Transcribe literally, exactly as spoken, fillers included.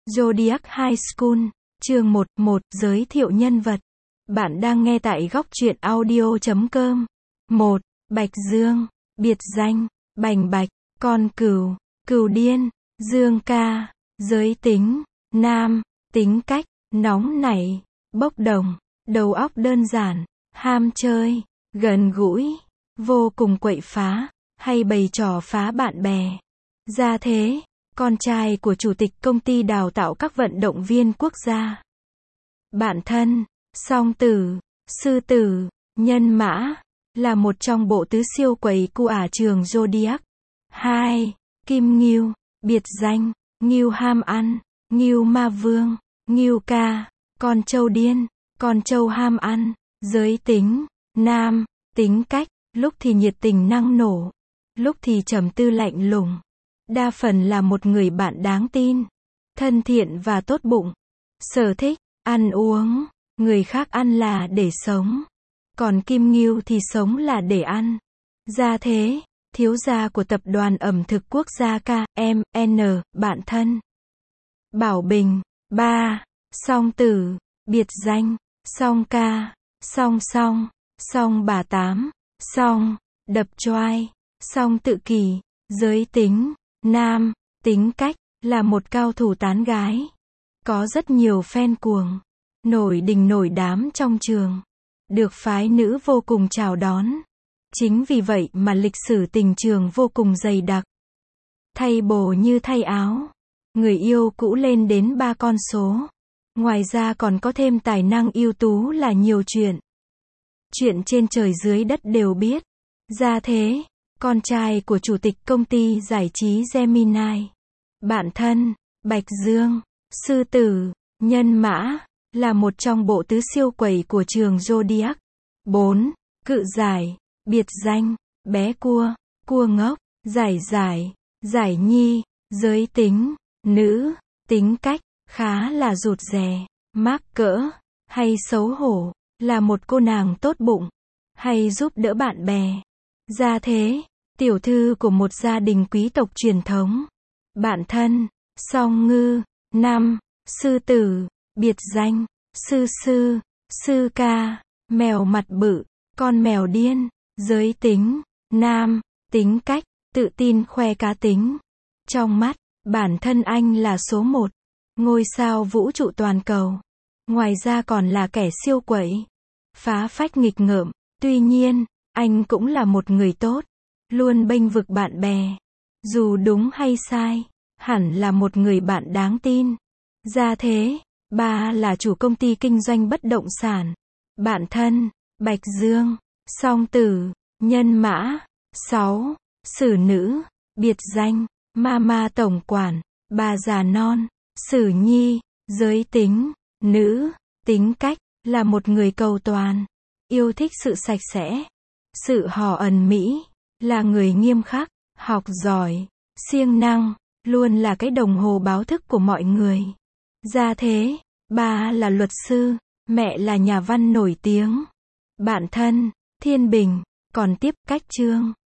Zodiac High School, chương một, một, giới thiệu nhân vật. Bạn đang nghe tại góc truyện audio chấm com. một. Bạch Dương, biệt danh, Bành Bạch, con cừu, cừu điên, Dương ca, giới tính, nam, tính cách, nóng nảy, bốc đồng, đầu óc đơn giản, ham chơi, gần gũi, vô cùng quậy phá, hay bày trò phá bạn bè. Gia thế, con trai của chủ tịch công ty đào tạo các vận động viên quốc gia. Bạn thân, song tử, sư tử, nhân mã, là một trong bộ tứ siêu quẩy cu ả trường Zodiac. hai. Kim Ngưu, biệt danh, Ngưu ham ăn, Ngưu ma vương, Ngưu ca, con trâu điên, con trâu ham ăn, giới tính, nam, tính cách, lúc thì nhiệt tình năng nổ, lúc thì trầm tư lạnh lùng. Đa phần là một người bạn đáng tin, thân thiện và tốt bụng. Sở thích, ăn uống, người khác ăn là để sống. Còn Kim Ngưu thì sống là để ăn. Gia thế, thiếu gia của tập đoàn ẩm thực quốc gia K M N, bạn thân. Bảo Bình, ba. Song tử, biệt danh, Song ca, Song song, Song bà tám, Song, đập choai, Song tự kỷ, giới tính, nam, tính cách, là một cao thủ tán gái. Có rất nhiều fan cuồng, nổi đình nổi đám trong trường, được phái nữ vô cùng chào đón. Chính vì vậy mà lịch sử tình trường vô cùng dày đặc. Thay bồ như thay áo, người yêu cũ lên đến ba con số. Ngoài ra còn có thêm tài năng ưu tú là nhiều chuyện. Chuyện trên trời dưới đất đều biết. Gia thế, con trai của chủ tịch công ty giải trí Gemini. Bạn thân, Bạch Dương, sư tử, nhân mã, là một trong bộ tứ siêu quẩy của trường Zodiac. bốn. Cự giải, biệt danh, bé cua, cua ngốc, giải giải, giải nhi, giới tính, nữ, tính cách, khá là rụt rè, mắc cỡ, hay xấu hổ, là một cô nàng tốt bụng, hay giúp đỡ bạn bè. Gia thế, tiểu thư của một gia đình quý tộc truyền thống. Bạn thân, Song ngư, năm. Sư tử, biệt danh, sư sư, sư ca, mèo mặt bự, con mèo điên, giới tính, nam, tính cách, tự tin khoe cá tính. Trong mắt, bản thân anh là số một, ngôi sao vũ trụ toàn cầu. Ngoài ra còn là kẻ siêu quẩy, phá phách nghịch ngợm. Tuy nhiên, anh cũng là một người tốt, luôn bênh vực bạn bè. Dù đúng hay sai, hẳn là một người bạn đáng tin. Gia thế, ba là chủ công ty kinh doanh bất động sản. Bạn thân, Bạch Dương, song tử, nhân mã. sáu. Sử nữ, biệt danh, Mama tổng quản, bà già non, Sử nhi, giới tính, nữ, tính cách, là một người cầu toàn, yêu thích sự sạch sẽ, sự hò ẩn mỹ, là người nghiêm khắc, học giỏi, siêng năng, luôn là cái đồng hồ báo thức của mọi người. Gia thế, ba là luật sư, mẹ là nhà văn nổi tiếng. Bạn thân, Thiên Bình, còn tiếp cách chương.